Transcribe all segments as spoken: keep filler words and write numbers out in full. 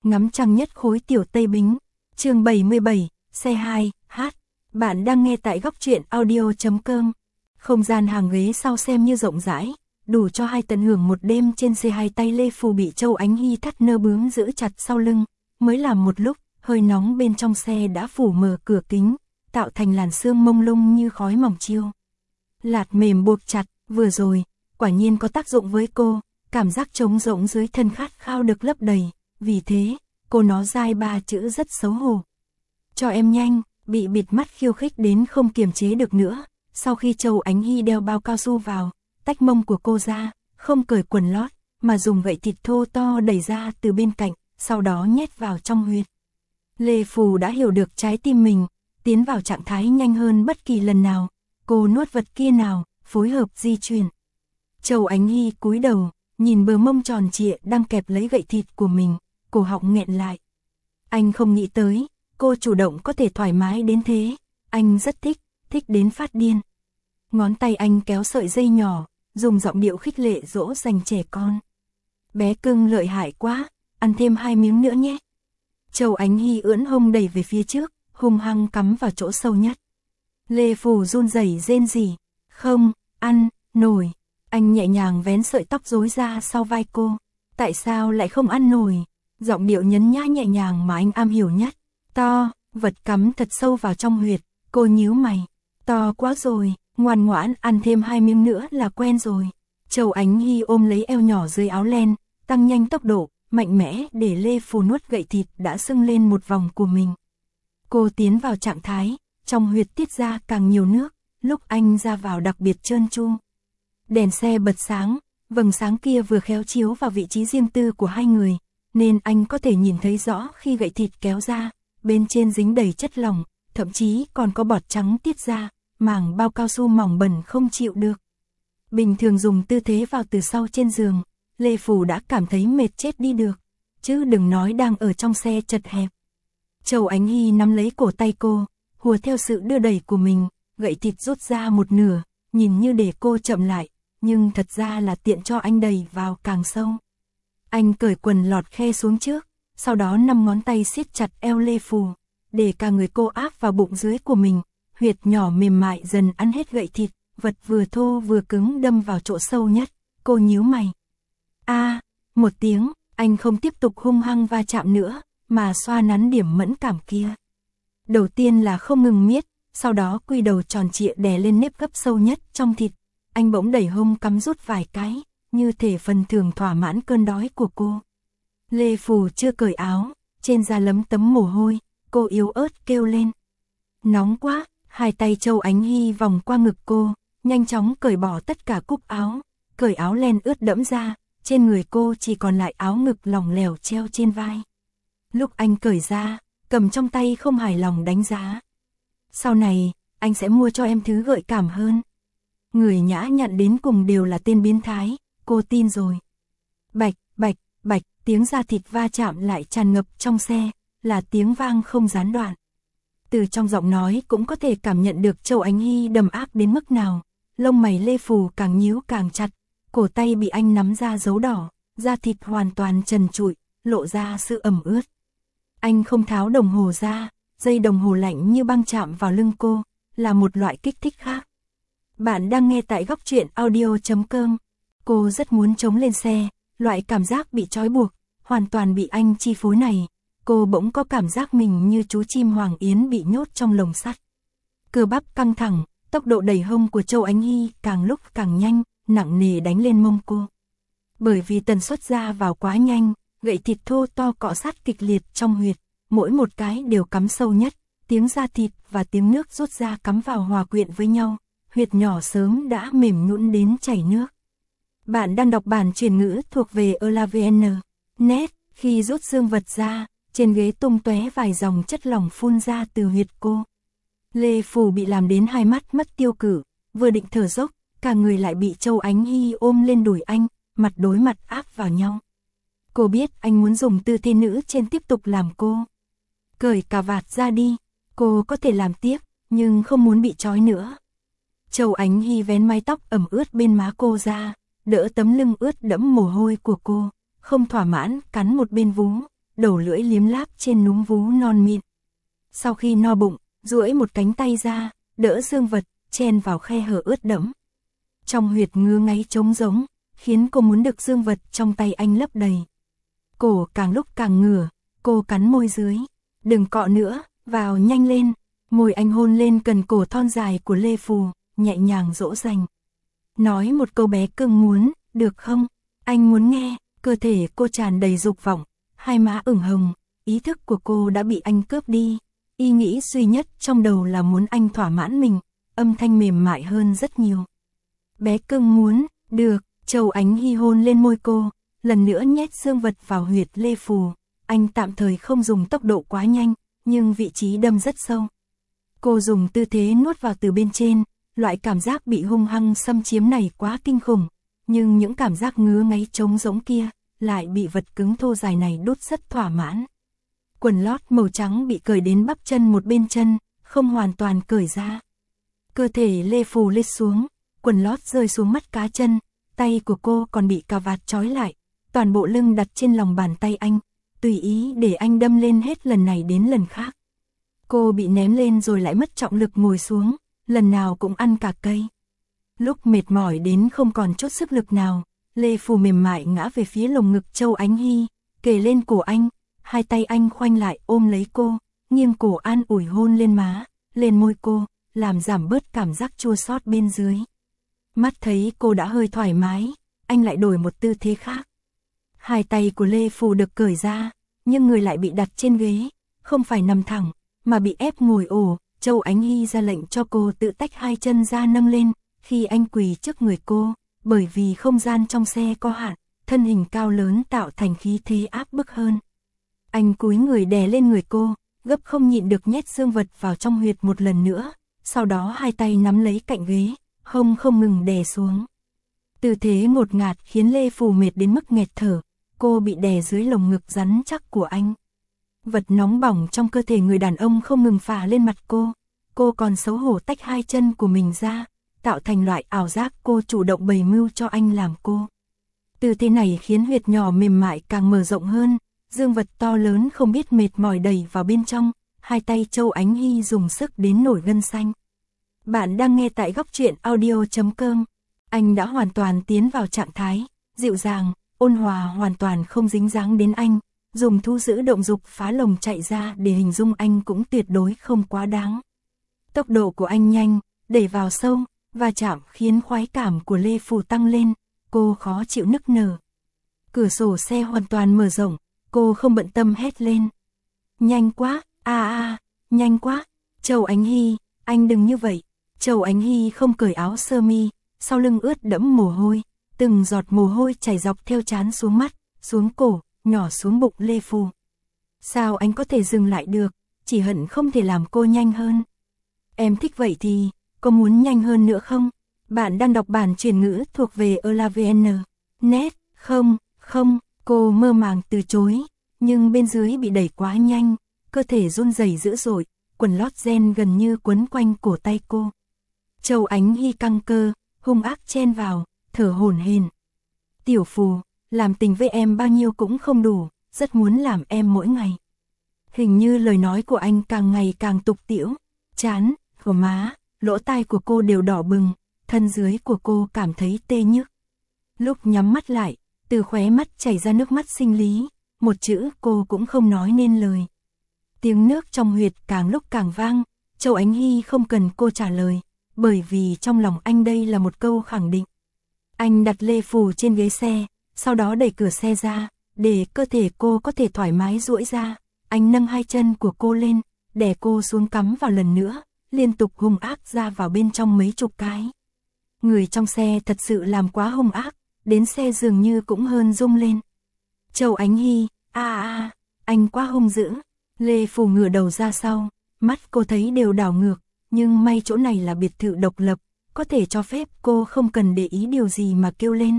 Ngắm trăng nhất khối tiểu Tây Bính. Chương bảy mươi bảy, xe hai, hát. Bạn đang nghe tại góc truyện audio chấm com. Không gian hàng ghế sau xem như rộng rãi, đủ cho hai tận hưởng một đêm trên xe hai. Tay Lê Phù bị Châu Ánh Hy thắt nơ bướm giữ chặt sau lưng, mới làm một lúc, hơi nóng bên trong xe đã phủ mờ cửa kính, tạo thành làn sương mông lung như khói mỏng chiêu. Lạt mềm buộc chặt, vừa rồi, quả nhiên có tác dụng với cô, cảm giác trống rỗng dưới thân khát khao được lấp đầy, vì thế, cô nói dai ba chữ rất xấu hổ. Cho em nhanh, bị bịt mắt khiêu khích đến không kiềm chế được nữa, sau khi Châu Ánh Hy đeo bao cao su vào, tách mông của cô ra, không cởi quần lót, mà dùng gậy thịt thô to đẩy ra từ bên cạnh, sau đó nhét vào trong huyệt. Lê Phù đã hiểu được trái tim mình, tiến vào trạng thái nhanh hơn bất kỳ lần nào, cô nuốt vật kia nào, phối hợp di chuyển. Châu Ánh Hy cúi đầu, nhìn bờ mông tròn trịa đang kẹp lấy gậy thịt của mình, cổ họng nghẹn lại. Anh không nghĩ tới, cô chủ động có thể thoải mái đến thế, anh rất thích, thích đến phát điên. Ngón tay anh kéo sợi dây nhỏ, dùng giọng điệu khích lệ dỗ dành trẻ con. Bé cưng lợi hại quá, ăn thêm hai miếng nữa nhé. Châu Ánh Hy ưỡn hông đẩy về phía trước, hung hăng cắm vào chỗ sâu nhất. Lê Phù run rẩy rên rỉ, không, ăn, nổi. Anh nhẹ nhàng vén sợi tóc rối ra sau vai cô. Tại sao lại không ăn nổi? Giọng điệu nhấn nhá nhẹ nhàng mà anh am hiểu nhất. To, vật cắm thật sâu vào trong huyệt, cô nhíu mày. To quá rồi, ngoan ngoãn ăn thêm hai miếng nữa là quen rồi. Châu Ánh Hy ôm lấy eo nhỏ dưới áo len, tăng nhanh tốc độ, mạnh mẽ để Lê Phù nuốt gậy thịt đã sưng lên một vòng của mình. Cô tiến vào trạng thái, trong huyệt tiết ra càng nhiều nước, lúc anh ra vào đặc biệt trơn tru. Đèn xe bật sáng, vầng sáng kia vừa khéo chiếu vào vị trí riêng tư của hai người, nên anh có thể nhìn thấy rõ khi gậy thịt kéo ra, bên trên dính đầy chất lỏng, thậm chí còn có bọt trắng tiết ra, màng bao cao su mỏng bẩn không chịu được. Bình thường dùng tư thế vào từ sau trên giường, Lê Phù đã cảm thấy mệt chết đi được, chứ đừng nói đang ở trong xe chật hẹp. Châu Ánh Hy nắm lấy cổ tay cô, hùa theo sự đưa đẩy của mình, gậy thịt rút ra một nửa, nhìn như để cô chậm lại, nhưng thật ra là tiện cho anh đẩy vào càng sâu. Anh cởi quần lọt khe xuống trước, sau đó năm ngón tay siết chặt eo Lê Phù, để cả người cô áp vào bụng dưới của mình, huyệt nhỏ mềm mại dần ăn hết gậy thịt, vật vừa thô vừa cứng đâm vào chỗ sâu nhất, cô nhíu mày. A, à, một tiếng, anh không tiếp tục hung hăng va chạm nữa, mà xoa nắn điểm mẫn cảm kia. Đầu tiên là không ngừng miết, sau đó quy đầu tròn trịa đè lên nếp gấp sâu nhất trong thịt, anh bỗng đẩy hông cắm rút vài cái, như thể phần thưởng thỏa mãn cơn đói của cô. Lê Phù chưa cởi áo, trên da lấm tấm mồ hôi, cô yếu ớt kêu lên. Nóng quá, hai tay Châu Ánh Hy vòng qua ngực cô, nhanh chóng cởi bỏ tất cả cúc áo, cởi áo len ướt đẫm ra, trên người cô chỉ còn lại áo ngực lỏng lẻo treo trên vai. Lúc anh cởi ra, cầm trong tay không hài lòng đánh giá. Sau này, anh sẽ mua cho em thứ gợi cảm hơn. Người nhã nhặn đến cùng đều là tên biến thái, cô tin rồi. Bạch, bạch, bạch, tiếng da thịt va chạm lại tràn ngập trong xe, là tiếng vang không gián đoạn. Từ trong giọng nói cũng có thể cảm nhận được Châu Ánh Hy đầm áp đến mức nào, lông mày Lê Phù càng nhíu càng chặt, cổ tay bị anh nắm ra dấu đỏ, da thịt hoàn toàn trần trụi, lộ ra sự ẩm ướt. Anh không tháo đồng hồ ra, dây đồng hồ lạnh như băng chạm vào lưng cô, là một loại kích thích khác. Bạn đang nghe tại góc truyện audio chấm com. Cô rất muốn chống lên xe, loại cảm giác bị trói buộc, hoàn toàn bị anh chi phối này. Cô bỗng có cảm giác mình như chú chim hoàng yến bị nhốt trong lồng sắt. Cơ bắp căng thẳng, tốc độ đẩy hông của Châu Ánh Hy càng lúc càng nhanh, nặng nề đánh lên mông cô. Bởi vì tần suất ra vào quá nhanh, gậy thịt thô to cọ sát kịch liệt trong huyệt, mỗi một cái đều cắm sâu nhất, tiếng da thịt và tiếng nước rút ra cắm vào hòa quyện với nhau, huyệt nhỏ sớm đã mềm nhũn đến chảy nước. Bạn đang đọc bản truyền ngữ thuộc về elavn chấm net, khi rút dương vật ra, trên ghế tung tóe vài dòng chất lỏng phun ra từ huyệt cô. Lê Phù bị làm đến hai mắt mất tiêu cử, vừa định thở dốc, cả người lại bị Châu Ánh Hy ôm lên đùi anh, mặt đối mặt áp vào nhau. Cô biết anh muốn dùng tư thế nữ trên tiếp tục làm cô. Cởi cà vạt ra đi, cô có thể làm tiếp, nhưng không muốn bị trói nữa. Châu Ánh Hy vén mái tóc ẩm ướt bên má cô ra, đỡ tấm lưng ướt đẫm mồ hôi của cô, không thỏa mãn cắn một bên vú, đầu lưỡi liếm láp trên núm vú non mịn. Sau khi no bụng, duỗi một cánh tay ra, đỡ dương vật, chen vào khe hở ướt đẫm. Trong huyệt ngứa ngáy trống rỗng, khiến cô muốn được dương vật trong tay anh lấp đầy. Cổ càng lúc càng ngửa, cô cắn môi dưới. Đừng cọ nữa, vào nhanh lên. Môi anh hôn lên cần cổ thon dài của Lê Phù, nhẹ nhàng dỗ dành. Nói một câu bé cưng muốn, được không? Anh muốn nghe. Cơ thể cô tràn đầy dục vọng, hai má ửng hồng, ý thức của cô đã bị anh cướp đi. Ý nghĩ duy nhất trong đầu là muốn anh thỏa mãn mình, âm thanh mềm mại hơn rất nhiều. Bé cưng muốn, được, Châu Ánh Hy hôn lên môi cô, lần nữa nhét dương vật vào huyệt Lê Phù. Anh tạm thời không dùng tốc độ quá nhanh, nhưng vị trí đâm rất sâu. Cô dùng tư thế nuốt vào từ bên trên, loại cảm giác bị hung hăng xâm chiếm này quá kinh khủng. Nhưng những cảm giác ngứa ngáy trống rỗng kia, lại bị vật cứng thô dài này đút rất thỏa mãn. Quần lót màu trắng bị cởi đến bắp chân một bên chân, không hoàn toàn cởi ra. Cơ thể Lê Phù lết xuống, quần lót rơi xuống mắt cá chân, tay của cô còn bị cà vạt trói lại, toàn bộ lưng đặt trên lòng bàn tay anh, tùy ý để anh đâm lên hết lần này đến lần khác. Cô bị ném lên rồi lại mất trọng lực ngồi xuống, lần nào cũng ăn cả cây. Lúc mệt mỏi đến không còn chút sức lực nào, Lê Phù mềm mại ngã về phía lồng ngực Châu Ánh Hy, kề lên cổ anh, hai tay anh khoanh lại ôm lấy cô, nghiêng cổ an ủi hôn lên má, lên môi cô, làm giảm bớt cảm giác chua xót bên dưới. Mắt thấy cô đã hơi thoải mái, anh lại đổi một tư thế khác. Hai tay của Lê Phù được cởi ra, nhưng người lại bị đặt trên ghế, không phải nằm thẳng, mà bị ép ngồi ổ. Châu Ánh Hy ra lệnh cho cô tự tách hai chân ra nâng lên, khi anh quỳ trước người cô, bởi vì không gian trong xe có hạn, thân hình cao lớn tạo thành khí thế áp bức hơn. Anh cúi người đè lên người cô, gấp không nhịn được nhét dương vật vào trong huyệt một lần nữa, sau đó hai tay nắm lấy cạnh ghế, hông không ngừng đè xuống. Tư thế ngột ngạt khiến Lê Phù mệt đến mức nghẹt thở, cô bị đè dưới lồng ngực rắn chắc của anh. Vật nóng bỏng trong cơ thể người đàn ông không ngừng phả lên mặt cô, cô còn xấu hổ tách hai chân của mình ra, tạo thành loại ảo giác cô chủ động bày mưu cho anh làm cô. Tư thế này khiến huyệt nhỏ mềm mại càng mở rộng hơn, dương vật to lớn không biết mệt mỏi đẩy vào bên trong, hai tay Châu Ánh Hy dùng sức đến nổi gân xanh. Bạn đang nghe tại góc truyện audio chấm com. Anh đã hoàn toàn tiến vào trạng thái dịu dàng, ôn hòa, hoàn toàn không dính dáng đến anh, dùng thu giữ động dục phá lồng chạy ra để hình dung anh cũng tuyệt đối không quá đáng. Tốc độ của anh nhanh, đẩy vào sâu, và chạm khiến khoái cảm của Lê Phù tăng lên, cô khó chịu nức nở. Cửa sổ xe hoàn toàn mở rộng, cô không bận tâm hét lên. Nhanh quá, a à, a, à, nhanh quá, Châu Ánh Hy, anh đừng như vậy. Châu Ánh Hy không cởi áo sơ mi, sau lưng ướt đẫm mồ hôi, từng giọt mồ hôi chảy dọc theo trán xuống mắt, xuống cổ, nhỏ xuống bụng Lê Phù. Sao anh có thể dừng lại được, chỉ hận không thể làm cô nhanh hơn. Em thích vậy thì, có muốn nhanh hơn nữa không? Bạn đang đọc bản chuyển ngữ thuộc về elavn chấm net, không, không, cô mơ màng từ chối, nhưng bên dưới bị đẩy quá nhanh, cơ thể run rẩy dữ dội, quần lót ren gần như quấn quanh cổ tay cô. Châu Ánh Hy căng cơ, hung ác chen vào, thở hổn hển. Tiểu Phù, làm tình với em bao nhiêu cũng không đủ, rất muốn làm em mỗi ngày. Hình như lời nói của anh càng ngày càng tục tĩu, chán, gò má, lỗ tai của cô đều đỏ bừng, thân dưới của cô cảm thấy tê nhức. Lúc nhắm mắt lại, từ khóe mắt chảy ra nước mắt sinh lý, một chữ cô cũng không nói nên lời. Tiếng nước trong huyệt càng lúc càng vang, Châu Ánh Hy không cần cô trả lời, bởi vì trong lòng anh đây là một câu khẳng định. Anh đặt Lê Phù trên ghế xe, sau đó đẩy cửa xe ra, để cơ thể cô có thể thoải mái duỗi ra. Anh nâng hai chân của cô lên, đè cô xuống cắm vào lần nữa, liên tục hung ác ra vào bên trong mấy chục cái. Người trong xe thật sự làm quá hung ác, đến xe dường như cũng hơn rung lên. Châu Ánh Hy, a à, a, à, anh quá hung dữ. Lê Phù ngửa đầu ra sau, mắt cô thấy đều đảo ngược, nhưng may chỗ này là biệt thự độc lập, có thể cho phép cô không cần để ý điều gì mà kêu lên.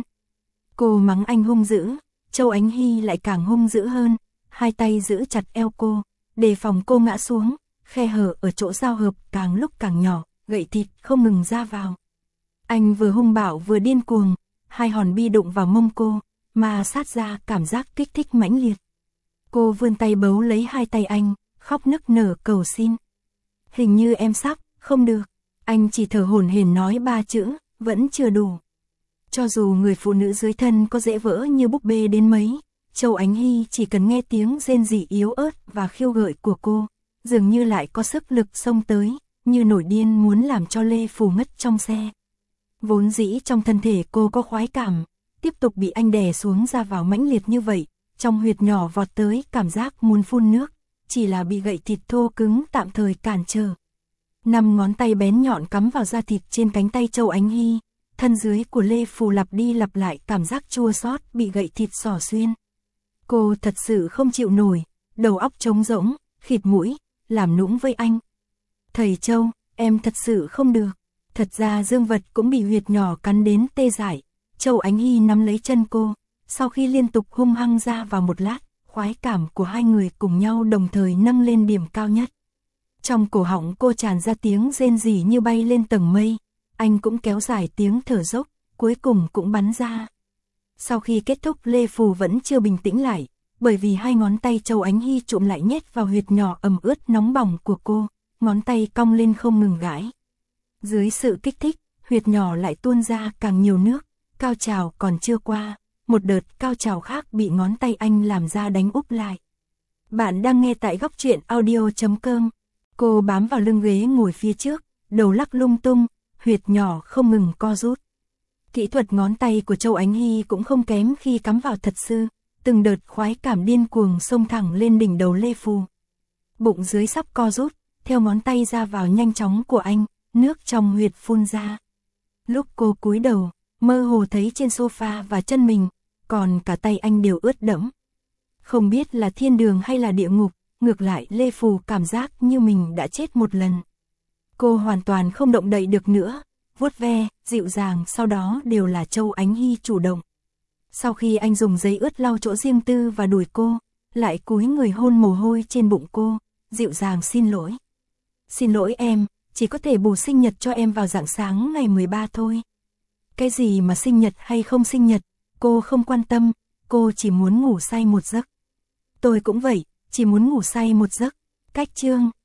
Cô mắng anh hung dữ, Châu Ánh Hy lại càng hung dữ hơn, hai tay giữ chặt eo cô, đề phòng cô ngã xuống, khe hở ở chỗ giao hợp càng lúc càng nhỏ, gậy thịt không ngừng ra vào. Anh vừa hung bạo vừa điên cuồng, hai hòn bi đụng vào mông cô, mà sát ra cảm giác kích thích mãnh liệt. Cô vươn tay bấu lấy hai tay anh, khóc nức nở cầu xin. Hình như em sắp, không được. Anh chỉ thở hổn hển nói ba chữ, vẫn chưa đủ. Cho dù người phụ nữ dưới thân có dễ vỡ như búp bê đến mấy, Châu Ánh Hy chỉ cần nghe tiếng rên rỉ yếu ớt và khiêu gợi của cô, dường như lại có sức lực xông tới, như nổi điên muốn làm cho Lê Phù ngất trong xe. Vốn dĩ trong thân thể cô có khoái cảm, tiếp tục bị anh đè xuống ra vào mãnh liệt như vậy, trong huyệt nhỏ vọt tới cảm giác muốn phun nước, chỉ là bị gậy thịt thô cứng tạm thời cản trở. Năm ngón tay bén nhọn cắm vào da thịt trên cánh tay Châu Ánh Hy, thân dưới của Lê Phù lặp đi lặp lại cảm giác chua xót bị gậy thịt xỏ xuyên. Cô thật sự không chịu nổi, đầu óc trống rỗng, khịt mũi, làm nũng với anh. Thầy Châu, em thật sự không được. Thật ra dương vật cũng bị huyệt nhỏ cắn đến tê dại. Châu Ánh Hy nắm lấy chân cô, sau khi liên tục hung hăng ra vào một lát, khoái cảm của hai người cùng nhau đồng thời nâng lên điểm cao nhất. Trong cổ họng cô tràn ra tiếng rên rỉ như bay lên tầng mây, anh cũng kéo dài tiếng thở dốc, cuối cùng cũng bắn ra. Sau khi kết thúc Lê Phù vẫn chưa bình tĩnh lại, bởi vì hai ngón tay Châu Ánh Hy trụm lại nhét vào huyệt nhỏ ẩm ướt nóng bỏng của cô, ngón tay cong lên không ngừng gãi. Dưới sự kích thích, huyệt nhỏ lại tuôn ra càng nhiều nước, cao trào còn chưa qua, một đợt cao trào khác bị ngón tay anh làm ra đánh úp lại. Bạn đang nghe tại góc truyện audio chấm com. Cô bám vào lưng ghế ngồi phía trước, đầu lắc lung tung, huyệt nhỏ không ngừng co rút. Kỹ thuật ngón tay của Châu Ánh Hy cũng không kém khi cắm vào thật sự, từng đợt khoái cảm điên cuồng xông thẳng lên đỉnh đầu Lê Phù. Bụng dưới sắp co rút, theo ngón tay ra vào nhanh chóng của anh, nước trong huyệt phun ra. Lúc cô cúi đầu, mơ hồ thấy trên sofa và chân mình, còn cả tay anh đều ướt đẫm. Không biết là thiên đường hay là địa ngục, ngược lại Lê Phù cảm giác như mình đã chết một lần. Cô hoàn toàn không động đậy được nữa, vuốt ve, dịu dàng, sau đó đều là Châu Ánh Hy chủ động. Sau khi anh dùng giấy ướt lau chỗ riêng tư và đùi cô, lại cúi người hôn mồ hôi trên bụng cô, dịu dàng xin lỗi. Xin lỗi em, chỉ có thể bù sinh nhật cho em vào rạng sáng ngày mười ba thôi. Cái gì mà sinh nhật hay không sinh nhật, cô không quan tâm, cô chỉ muốn ngủ say một giấc. Tôi cũng vậy, chỉ muốn ngủ say một giấc. Cách chương